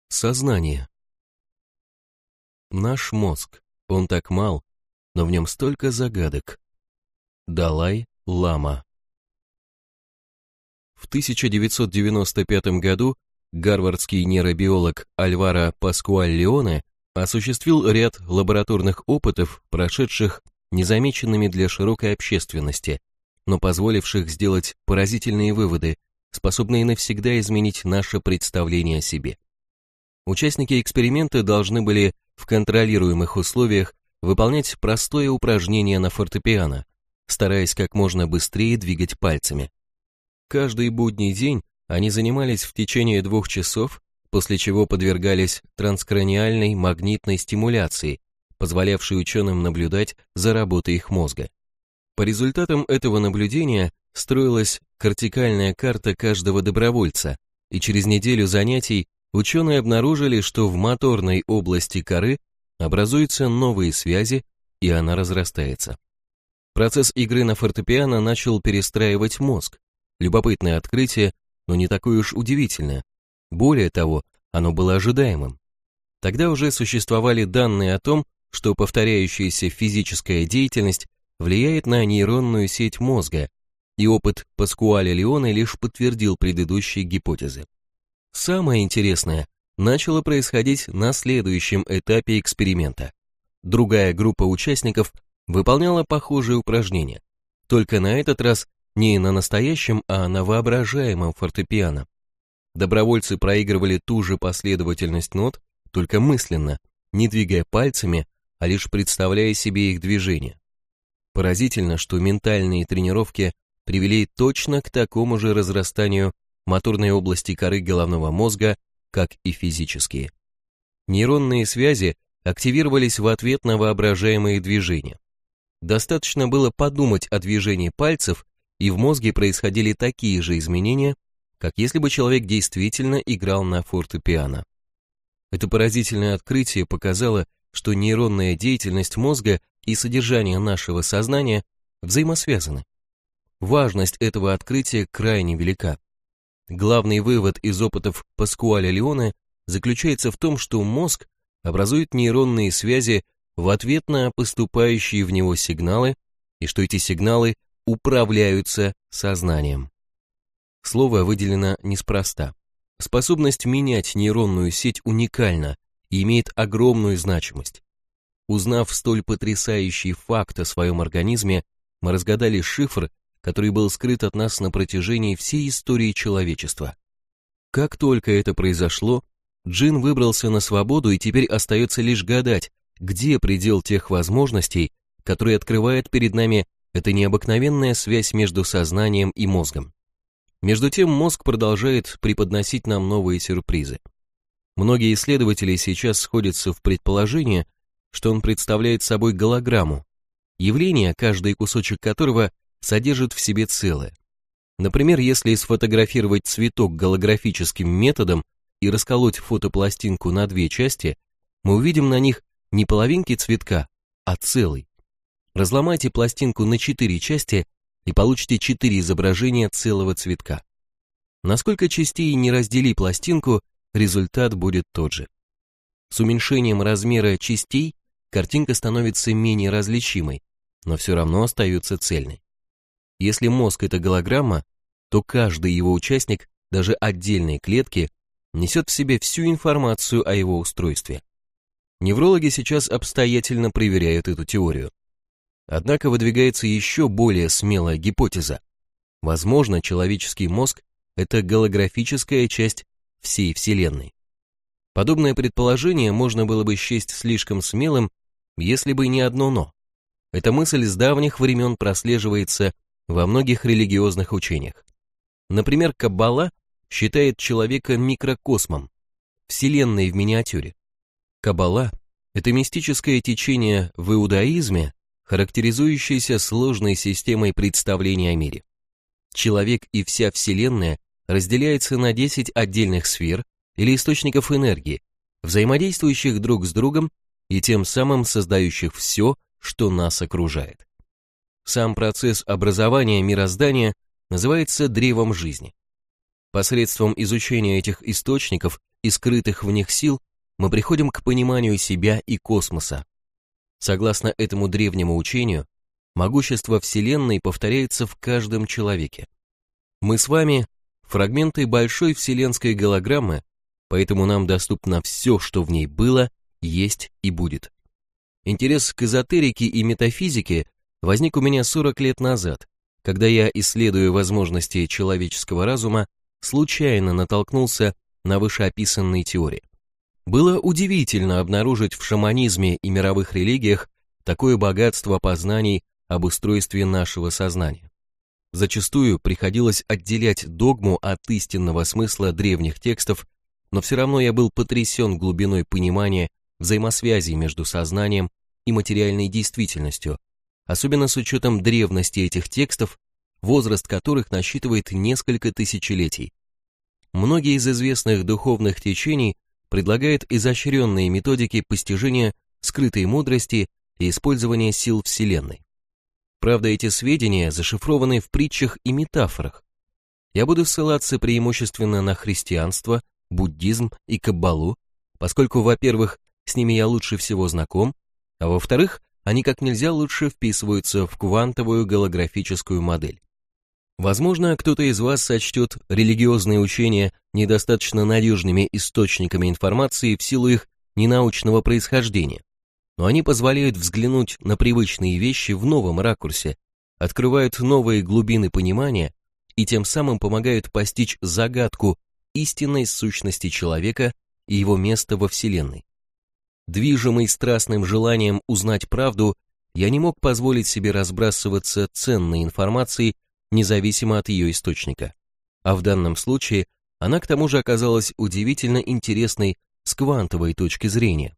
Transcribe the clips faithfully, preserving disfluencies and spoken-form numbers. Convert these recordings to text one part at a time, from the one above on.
Сознание. Наш мозг, он так мал, но в нем столько загадок. Далай-лама. В тысяча девятьсот девяносто пятом году гарвардский нейробиолог Альваро Паскуаль-Леоне осуществил ряд лабораторных опытов, прошедших незамеченными для широкой общественности, но позволивших сделать поразительные выводы, способные навсегда изменить наше представление о себе. Участники эксперимента должны были в контролируемых условиях выполнять простое упражнение на фортепиано, стараясь как можно быстрее двигать пальцами. Каждый будний день они занимались в течение двух часов, после чего подвергались транскраниальной магнитной стимуляции, позволявшей ученым наблюдать за работой их мозга. По результатам этого наблюдения строилась кортикальная карта каждого добровольца, и через неделю занятий ученые обнаружили, что в моторной области коры образуются новые связи, и она разрастается. Процесс игры на фортепиано начал перестраивать мозг. Любопытное открытие, но не такое уж удивительное. Более того, оно было ожидаемым. Тогда уже существовали данные о том, что повторяющаяся физическая деятельность влияет на нейронную сеть мозга, и опыт Паскуаля-Леоне лишь подтвердил предыдущие гипотезы. Самое интересное начало происходить на следующем этапе эксперимента. Другая группа участников выполняла похожие упражнения, только на этот раз не на настоящем, а на воображаемом фортепиано. Добровольцы проигрывали ту же последовательность нот, только мысленно, не двигая пальцами, а лишь представляя себе их движение. Поразительно, что ментальные тренировки привели точно к такому же разрастанию моторной области коры головного мозга, как и физические. Нейронные связи активировались в ответ на воображаемые движения. Достаточно было подумать о движении пальцев, и в мозге происходили такие же изменения, как если бы человек действительно играл на фортепиано. Это поразительное открытие показало, что нейронная деятельность мозга и содержание нашего сознания взаимосвязаны. Важность этого открытия крайне велика. Главный вывод из опытов Паскуаля-Леоне заключается в том, что мозг образует нейронные связи в ответ на поступающие в него сигналы, и что эти сигналы управляются сознанием. Слово выделено неспроста. Способность менять нейронную сеть уникальна и имеет огромную значимость. Узнав столь потрясающий факт о своем организме, мы разгадали шифр, который был скрыт от нас на протяжении всей истории человечества. Как только это произошло, джин выбрался на свободу, и теперь остается лишь гадать, где предел тех возможностей, которые открывает перед нами эта необыкновенная связь между сознанием и мозгом. Между тем мозг продолжает преподносить нам новые сюрпризы. Многие исследователи сейчас сходятся в предположении, что он представляет собой голограмму, явление, каждый кусочек которого содержит в себе целое. Например, если сфотографировать цветок голографическим методом и расколоть фотопластинку на две части, мы увидим на них не половинки цветка, а целый. Разломайте пластинку на четыре части и получите четыре изображения целого цветка. Насколько частей не раздели пластинку, результат будет тот же. С уменьшением размера частей картинка становится менее различимой, но все равно остается цельной. Если мозг – это голограмма, то каждый его участник, даже отдельные клетки, несет в себе всю информацию о его устройстве. Неврологи сейчас обстоятельно проверяют эту теорию. Однако выдвигается еще более смелая гипотеза. Возможно, человеческий мозг – это голографическая часть всей Вселенной. Подобное предположение можно было бы счесть слишком смелым, если бы не одно «но». Эта мысль с давних времен прослеживается во многих религиозных учениях. Например, Каббала считает человека микрокосмом, вселенной в миниатюре. Каббала – это мистическое течение в иудаизме, характеризующееся сложной системой представления о мире. Человек и вся вселенная разделяются на десять отдельных сфер или источников энергии, взаимодействующих друг с другом и тем самым создающих все, что нас окружает. Сам процесс образования мироздания называется древом жизни. Посредством изучения этих источников и скрытых в них сил мы приходим к пониманию себя и космоса. Согласно этому древнему учению, могущество Вселенной повторяется в каждом человеке. Мы с вами – фрагменты большой вселенской голограммы, поэтому нам доступно все, что в ней было, есть и будет. Интерес к эзотерике и метафизике возник у меня сорок лет назад, когда я, исследуя возможности человеческого разума, случайно натолкнулся на вышеописанные теории. Было удивительно обнаружить в шаманизме и мировых религиях такое богатство познаний об устройстве нашего сознания. Зачастую приходилось отделять догму от истинного смысла древних текстов, но все равно я был потрясен глубиной понимания взаимосвязи между сознанием и материальной действительностью, особенно с учетом древности этих текстов, возраст которых насчитывает несколько тысячелетий. Многие из известных духовных течений предлагают изощренные методики постижения скрытой мудрости и использования сил Вселенной. Правда, эти сведения зашифрованы в притчах и метафорах. Я буду ссылаться преимущественно на христианство, буддизм и каббалу, поскольку, во-первых, с ними я лучше всего знаком, а во-вторых, они как нельзя лучше вписываются в квантовую голографическую модель. Возможно, кто-то из вас сочтет религиозные учения недостаточно надежными источниками информации в силу их ненаучного происхождения, но они позволяют взглянуть на привычные вещи в новом ракурсе, открывают новые глубины понимания и тем самым помогают постичь загадку истинной сущности человека и его места во Вселенной. Движимый страстным желанием узнать правду, я не мог позволить себе разбрасываться ценной информацией независимо от ее источника. А в данном случае она к тому же оказалась удивительно интересной с квантовой точки зрения.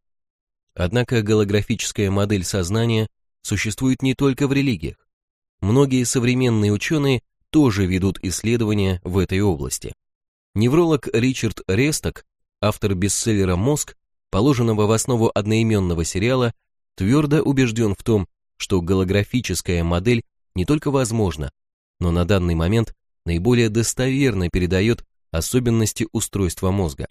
Однако голографическая модель сознания существует не только в религиях. Многие современные ученые тоже ведут исследования в этой области. Невролог Ричард Ресток, автор бестселлера «Мозг», положенного в основу одноименного сериала, твердо убежден в том, что голографическая модель не только возможна, но на данный момент наиболее достоверно передает особенности устройства мозга.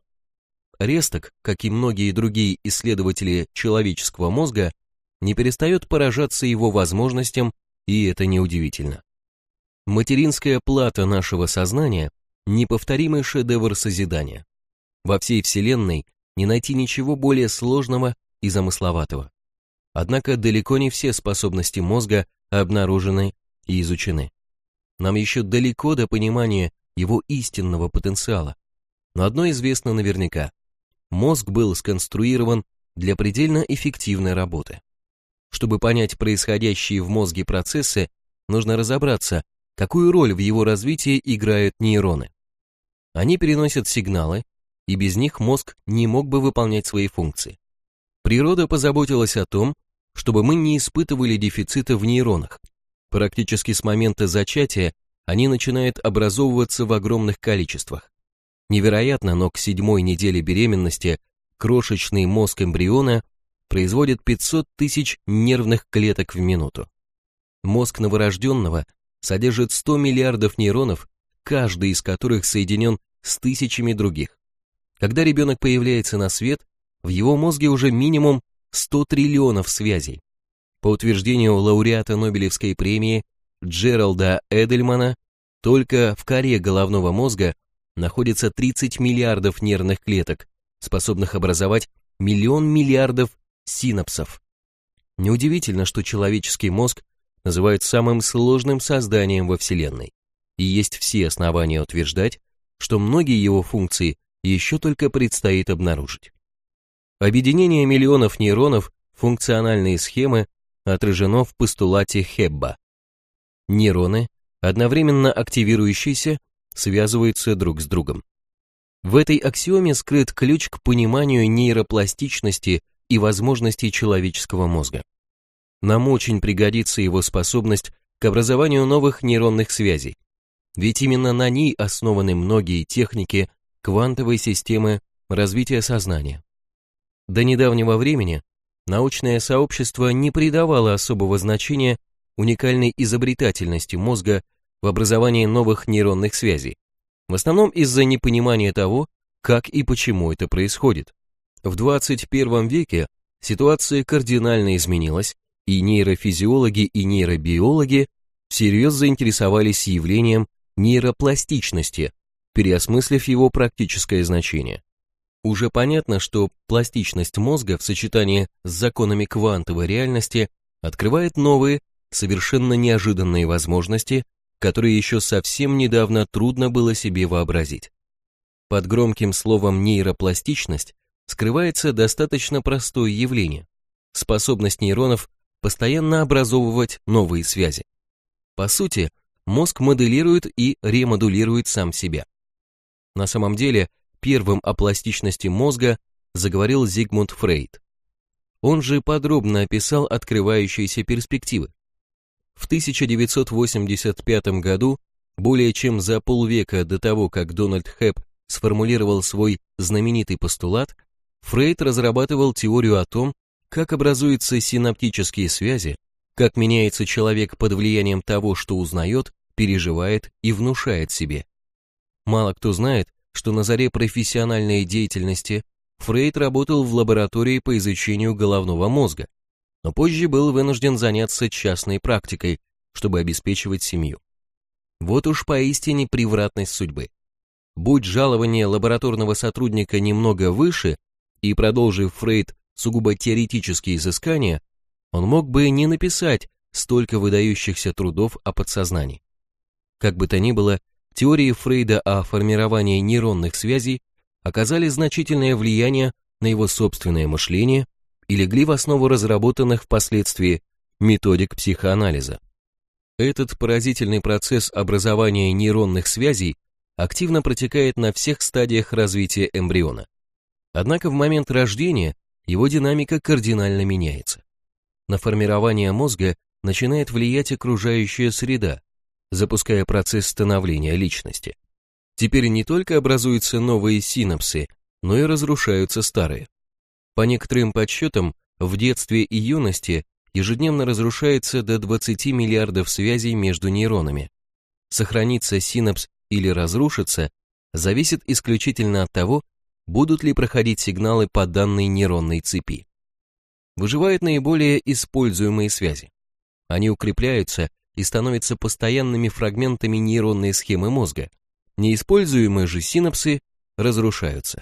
Ресток, как и многие другие исследователи человеческого мозга, не перестает поражаться его возможностям, и это неудивительно. Материнская плата нашего сознания – неповторимый шедевр созидания. Во всей Вселенной не найти ничего более сложного и замысловатого. Однако далеко не все способности мозга обнаружены и изучены. Нам еще далеко до понимания его истинного потенциала. Но одно известно наверняка. Мозг был сконструирован для предельно эффективной работы. Чтобы понять происходящие в мозге процессы, нужно разобраться, какую роль в его развитии играют нейроны. Они переносят сигналы, и без них мозг не мог бы выполнять свои функции. Природа позаботилась о том, чтобы мы не испытывали дефицита в нейронах. Практически с момента зачатия они начинают образовываться в огромных количествах. Невероятно, но к седьмой неделе беременности крошечный мозг эмбриона производит пятьсот тысяч нервных клеток в минуту. Мозг новорожденного содержит сто миллиардов нейронов, каждый из которых соединен с тысячами других. Когда ребенок появляется на свет, в его мозге уже минимум сто триллионов связей. По утверждению лауреата Нобелевской премии Джералда Эдельмана, только в коре головного мозга находится тридцать миллиардов нервных клеток, способных образовать миллион миллиардов синапсов. Неудивительно, что человеческий мозг называют самым сложным созданием во Вселенной, и есть все основания утверждать, что многие его функции еще только предстоит обнаружить. Объединение миллионов нейронов, функциональные схемы, отражено в постулате Хебба. Нейроны, одновременно активирующиеся, связываются друг с другом. В этой аксиоме скрыт ключ к пониманию нейропластичности и возможностей человеческого мозга. Нам очень пригодится его способность к образованию новых нейронных связей, ведь именно на ней основаны многие техники квантовой системы развития сознания. До недавнего времени научное сообщество не придавало особого значения уникальной изобретательности мозга в образовании новых нейронных связей, в основном из-за непонимания того, как и почему это происходит. В двадцать первом веке ситуация кардинально изменилась, и нейрофизиологи и нейробиологи всерьез заинтересовались явлением нейропластичности, переосмыслив его практическое значение. Уже понятно, что пластичность мозга в сочетании с законами квантовой реальности открывает новые, совершенно неожиданные возможности, которые еще совсем недавно трудно было себе вообразить. Под громким словом нейропластичность скрывается достаточно простое явление – способность нейронов постоянно образовывать новые связи. По сути, мозг моделирует и ремодулирует сам себя. На самом деле, первым о пластичности мозга заговорил Зигмунд Фрейд. Он же подробно описал открывающиеся перспективы. В тысяча девятьсот восемьдесят пятом году, более чем за полвека до того, как Дональд Хэбб сформулировал свой знаменитый постулат, Фрейд разрабатывал теорию о том, как образуются синаптические связи, как меняется человек под влиянием того, что узнает, переживает и внушает себе. Мало кто знает, что на заре профессиональной деятельности Фрейд работал в лаборатории по изучению головного мозга, но позже был вынужден заняться частной практикой, чтобы обеспечивать семью. Вот уж поистине превратность судьбы. Будь жалование лабораторного сотрудника немного выше, и продолжив Фрейд сугубо теоретические изыскания, он мог бы не написать столько выдающихся трудов о подсознании. Как бы то ни было, теории Фрейда о формировании нейронных связей оказали значительное влияние на его собственное мышление и легли в основу разработанных впоследствии методик психоанализа. Этот поразительный процесс образования нейронных связей активно протекает на всех стадиях развития эмбриона. Однако в момент рождения его динамика кардинально меняется. На формирование мозга начинает влиять окружающая среда, запуская процесс становления личности. Теперь не только образуются новые синапсы, но и разрушаются старые. По некоторым подсчетам, в детстве и юности ежедневно разрушается до двадцати миллиардов связей между нейронами. Сохранится синапс или разрушится зависит исключительно от того, будут ли проходить сигналы по данной нейронной цепи. Выживают наиболее используемые связи. Они укрепляются и становятся постоянными фрагментами нейронной схемы мозга. Неиспользуемые же синапсы разрушаются.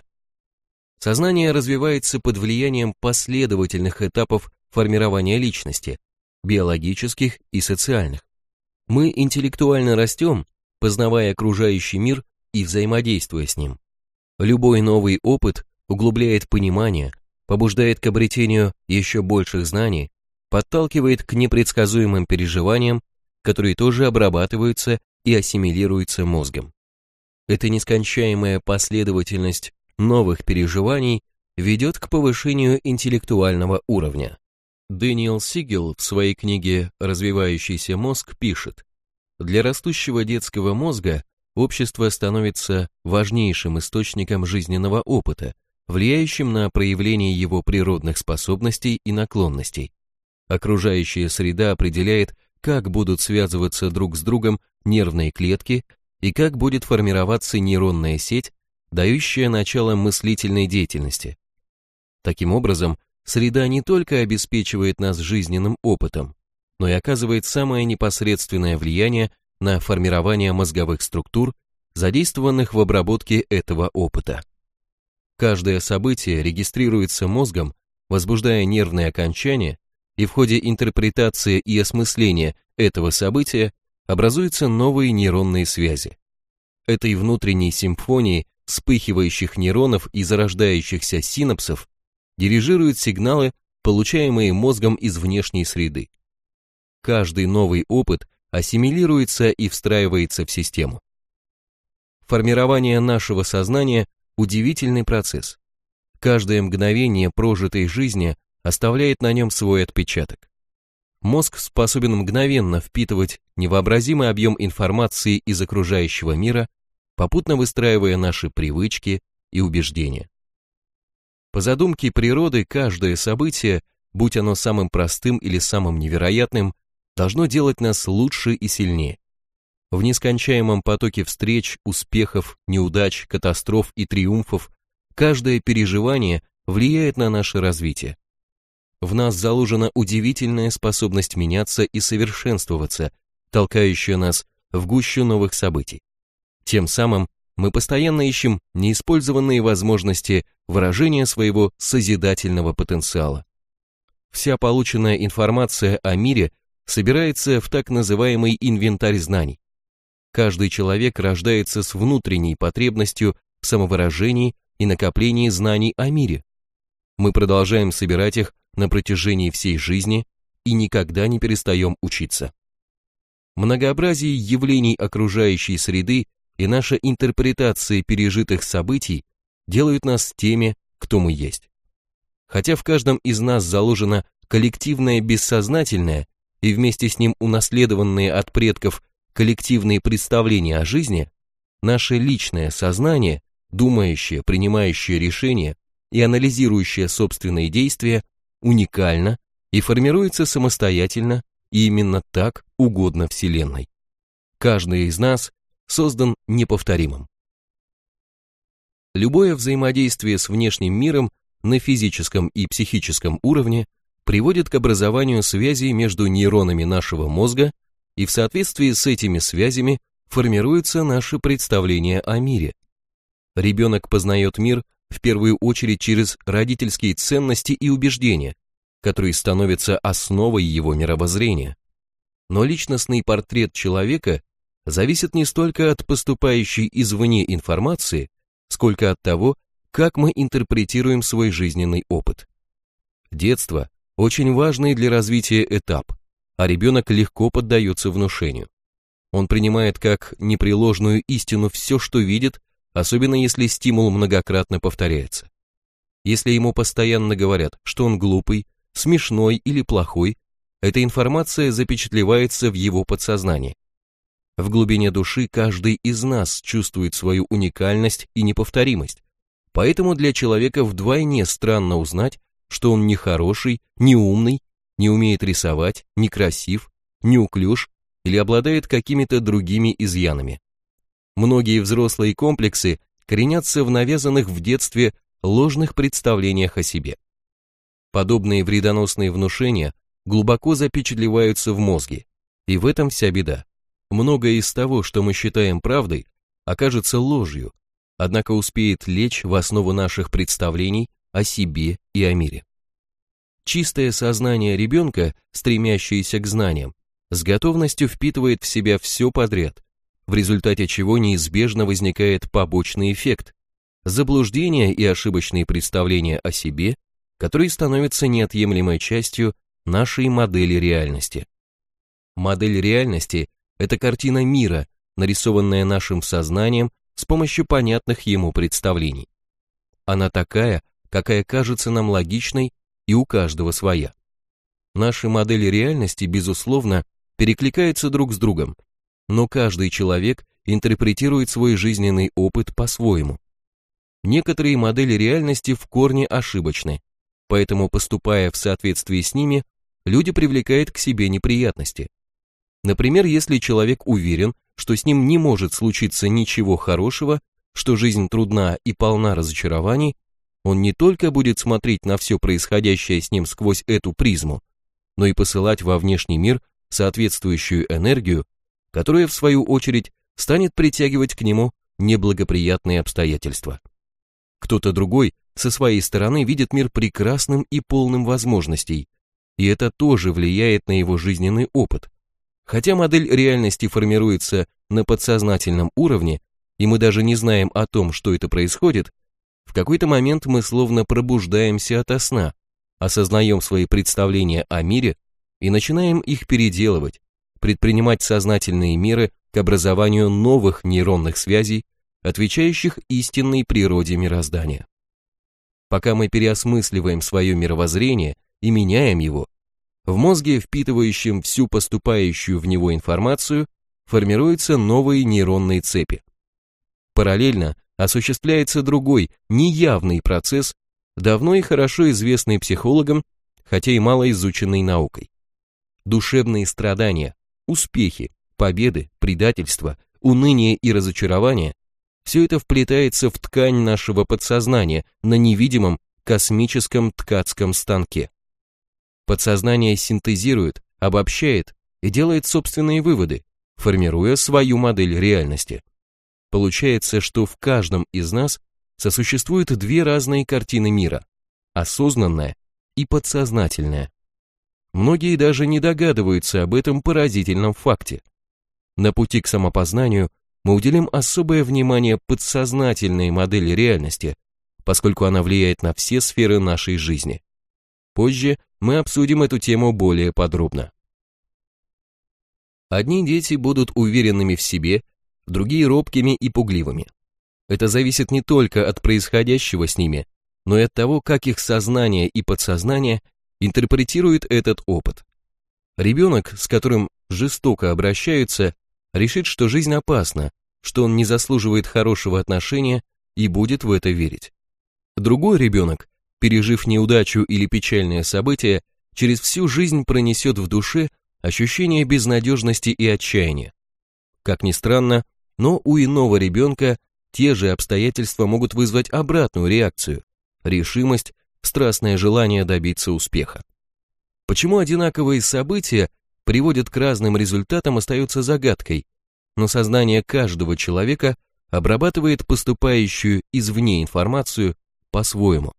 Сознание развивается под влиянием последовательных этапов формирования личности, биологических и социальных. Мы интеллектуально растем, познавая окружающий мир и взаимодействуя с ним. Любой новый опыт углубляет понимание, побуждает к обретению еще больших знаний, подталкивает к непредсказуемым переживаниям, которые тоже обрабатываются и ассимилируются мозгом. Эта нескончаемая последовательность новых переживаний ведет к повышению интеллектуального уровня. Дэниел Сигел в своей книге «Развивающийся мозг» пишет: «Для растущего детского мозга общество становится важнейшим источником жизненного опыта, влияющим на проявление его природных способностей и наклонностей. Окружающая среда определяет, как будут связываться друг с другом нервные клетки и как будет формироваться нейронная сеть, дающая начало мыслительной деятельности. Таким образом, среда не только обеспечивает нас жизненным опытом, но и оказывает самое непосредственное влияние на формирование мозговых структур, задействованных в обработке этого опыта. Каждое событие регистрируется мозгом, возбуждая нервные окончания, и в ходе интерпретации и осмысления этого события образуются новые нейронные связи. Этой внутренней симфонии вспыхивающих нейронов и зарождающихся синапсов дирижируют сигналы, получаемые мозгом из внешней среды. Каждый новый опыт ассимилируется и встраивается в систему. Формирование нашего сознания – удивительный процесс. Каждое мгновение прожитой жизни оставляет на нем свой отпечаток. Мозг способен мгновенно впитывать невообразимый объем информации из окружающего мира, попутно выстраивая наши привычки и убеждения. По задумке природы, каждое событие, будь оно самым простым или самым невероятным, должно делать нас лучше и сильнее. В нескончаемом потоке встреч, успехов, неудач, катастроф и триумфов каждое переживание влияет на наше развитие. В нас заложена удивительная способность меняться и совершенствоваться, толкающая нас в гущу новых событий. Тем самым мы постоянно ищем неиспользованные возможности выражения своего созидательного потенциала. Вся полученная информация о мире собирается в так называемый инвентарь знаний. Каждый человек рождается с внутренней потребностью в самовыражении и накоплении знаний о мире. Мы продолжаем собирать их на протяжении всей жизни и никогда не перестаем учиться. Многообразие явлений окружающей среды и наша интерпретация пережитых событий делают нас теми, кто мы есть. Хотя в каждом из нас заложено коллективное бессознательное и вместе с ним унаследованные от предков коллективные представления о жизни, наше личное сознание, думающее, принимающее решения и анализирующее собственные действия, уникально и формируется самостоятельно, и именно так угодно Вселенной. Каждый из нас создан неповторимым. Любое взаимодействие с внешним миром на физическом и психическом уровне приводит к образованию связей между нейронами нашего мозга, и в соответствии с этими связями формируется наше представление о мире. Ребенок познает мир в первую очередь через родительские ценности и убеждения, которые становятся основой его мировоззрения. Но личностный портрет человека зависит не столько от поступающей извне информации, сколько от того, как мы интерпретируем свой жизненный опыт. Детство – очень важный для развития этап, а ребенок легко поддается внушению. Он принимает как непреложную истину все, что видит, особенно если стимул многократно повторяется. Если ему постоянно говорят, что он глупый, смешной или плохой, эта информация запечатлевается в его подсознании. В глубине души каждый из нас чувствует свою уникальность и неповторимость, поэтому для человека вдвойне странно узнать, что он не хороший, не умный, не умеет рисовать, не красив, неуклюж или обладает какими-то другими изъянами. Многие взрослые комплексы коренятся в навязанных в детстве ложных представлениях о себе. Подобные вредоносные внушения глубоко запечатлеваются в мозге, и в этом вся беда. Многое из того, что мы считаем правдой, окажется ложью, однако успеет лечь в основу наших представлений о себе и о мире. Чистое сознание ребенка, стремящееся к знаниям, с готовностью впитывает в себя все подряд, в результате чего неизбежно возникает побочный эффект – заблуждения и ошибочные представления о себе, которые становятся неотъемлемой частью нашей модели реальности. Модель реальности – это картина мира, нарисованная нашим сознанием с помощью понятных ему представлений. Она такая, какая кажется нам логичной, и у каждого своя. Наши модели реальности, безусловно, перекликаются друг с другом, но каждый человек интерпретирует свой жизненный опыт по-своему. Некоторые модели реальности в корне ошибочны, поэтому, поступая в соответствии с ними, люди привлекают к себе неприятности. Например, если человек уверен, что с ним не может случиться ничего хорошего, что жизнь трудна и полна разочарований, он не только будет смотреть на все происходящее с ним сквозь эту призму, но и посылать во внешний мир соответствующую энергию, которая в свою очередь станет притягивать к нему неблагоприятные обстоятельства. Кто-то другой со своей стороны видит мир прекрасным и полным возможностей, и это тоже влияет на его жизненный опыт. Хотя модель реальности формируется на подсознательном уровне, и мы даже не знаем о том, что это происходит, в какой-то момент мы словно пробуждаемся ото сна, осознаем свои представления о мире и начинаем их переделывать, предпринимать сознательные меры к образованию новых нейронных связей, отвечающих истинной природе мироздания. Пока мы переосмысливаем свое мировоззрение и меняем его, в мозге, впитывающем всю поступающую в него информацию, формируются новые нейронные цепи. Параллельно осуществляется другой, неявный процесс, давно и хорошо известный психологам, хотя и мало изученный наукой. Душевные страдания, успехи, победы, предательства, уныния и разочарования – все это вплетается в ткань нашего подсознания на невидимом космическом ткацком станке. Подсознание синтезирует, обобщает и делает собственные выводы, формируя свою модель реальности. Получается, что в каждом из нас сосуществуют две разные картины мира – осознанная и подсознательная. Многие даже не догадываются об этом поразительном факте. На пути к самопознанию мы уделим особое внимание подсознательной модели реальности, поскольку она влияет на все сферы нашей жизни. Позже мы обсудим эту тему более подробно. Одни дети будут уверенными в себе, другие робкими и пугливыми. Это зависит не только от происходящего с ними, но и от того, как их сознание и подсознание интерпретируют этот опыт. Ребенок, с которым жестоко обращаются, решит, что жизнь опасна, что он не заслуживает хорошего отношения и будет в это верить. Другой ребенок, пережив неудачу или печальное событие, через всю жизнь пронесет в душе ощущение безнадежности и отчаяния. Как ни странно, но у иного ребенка те же обстоятельства могут вызвать обратную реакцию – решимость, страстное желание добиться успеха. Почему одинаковые события приводят к разным результатам, остается загадкой, но сознание каждого человека обрабатывает поступающую извне информацию по-своему.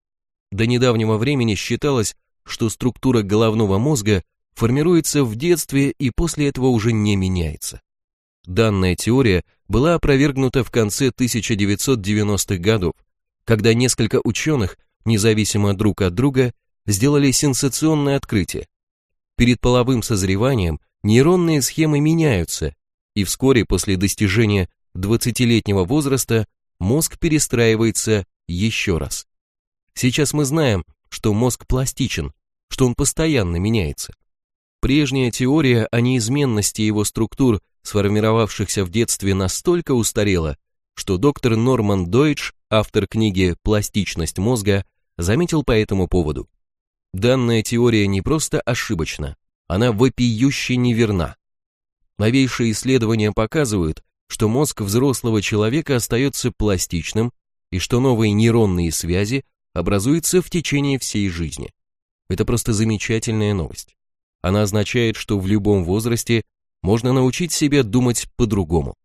До недавнего времени считалось, что структура головного мозга формируется в детстве и после этого уже не меняется. Данная теория была опровергнута в конце тысяча девятьсот девяностых годов, когда несколько ученых, независимо друг от друга, сделали сенсационное открытие. Перед половым созреванием нейронные схемы меняются, и вскоре после достижения двадцатилетнего возраста мозг перестраивается еще раз. Сейчас мы знаем, что мозг пластичен, что он постоянно меняется. Прежняя теория о неизменности его структур, сформировавшихся в детстве, настолько устарела, что доктор Норман Дойч, автор книги «Пластичность мозга», заметил по этому поводу: данная теория не просто ошибочна, она вопиюще неверна. Новейшие исследования показывают, что мозг взрослого человека остается пластичным и что новые нейронные связи образуются в течение всей жизни. Это просто замечательная новость. Она означает, что в любом возрасте можно научить себя думать по-другому.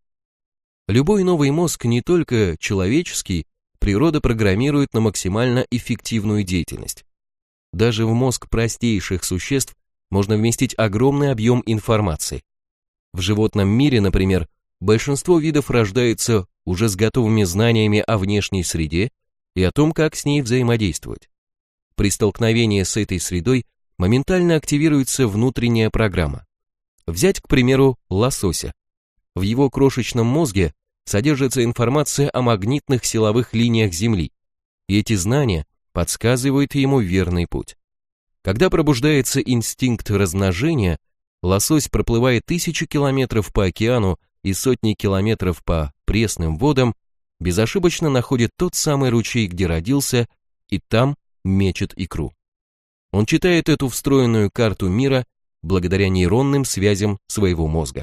Любой новый мозг, не только человеческий, природа программирует на максимально эффективную деятельность. Даже в мозг простейших существ можно вместить огромный объем информации. В животном мире, например, большинство видов рождается уже с готовыми знаниями о внешней среде и о том, как с ней взаимодействовать. При столкновении с этой средой моментально активируется внутренняя программа. Взять, к примеру, лосося. В его крошечном мозге содержится информация о магнитных силовых линиях Земли, и эти знания подсказывают ему верный путь. Когда пробуждается инстинкт размножения, лосось проплывает тысячи километров по океану и сотни километров по пресным водам, безошибочно находит тот самый ручей, где родился, и там мечет икру. Он читает эту встроенную карту мира благодаря нейронным связям своего мозга.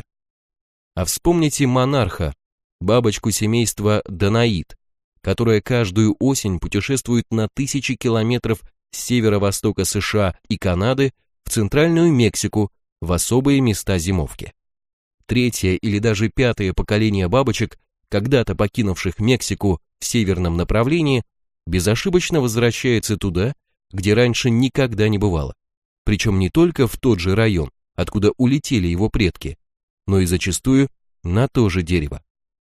А вспомните монарха, бабочку семейства Данаид, которая каждую осень путешествует на тысячи километров с северо-востока США и Канады в центральную Мексику в особые места зимовки. Третье или даже пятое поколение бабочек, когда-то покинувших Мексику в северном направлении, безошибочно возвращается туда, где раньше никогда не бывало, причем не только в тот же район, откуда улетели его предки, но и зачастую на то же дерево.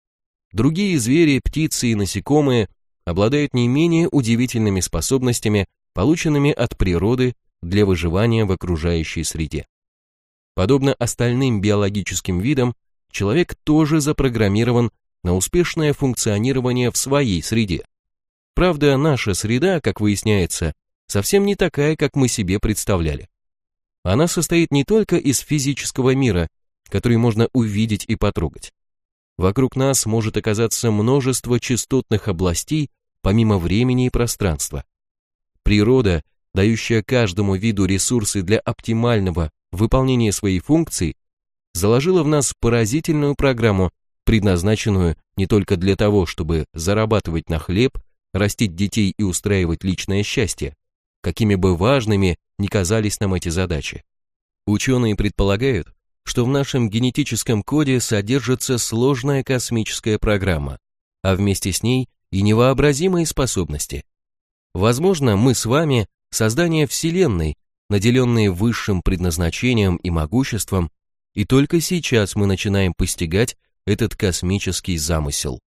Другие звери, птицы и насекомые обладают не менее удивительными способностями, полученными от природы для выживания в окружающей среде. Подобно остальным биологическим видам, человек тоже запрограммирован на успешное функционирование в своей среде. Правда, наша среда, как выясняется, совсем не такая, как мы себе представляли. Она состоит не только из физического мира, который можно увидеть и потрогать. Вокруг нас может оказаться множество частотных областей, помимо времени и пространства. Природа, дающая каждому виду ресурсы для оптимального выполнения своей функции, заложила в нас поразительную программу, предназначенную не только для того, чтобы зарабатывать на хлеб, растить детей и устраивать личное счастье, какими бы важными ни казались нам эти задачи. Ученые предполагают, что в нашем генетическом коде содержится сложная космическая программа, а вместе с ней и невообразимые способности. Возможно, мы с вами – создание Вселенной, наделенные высшим предназначением и могуществом, и только сейчас мы начинаем постигать этот космический замысел.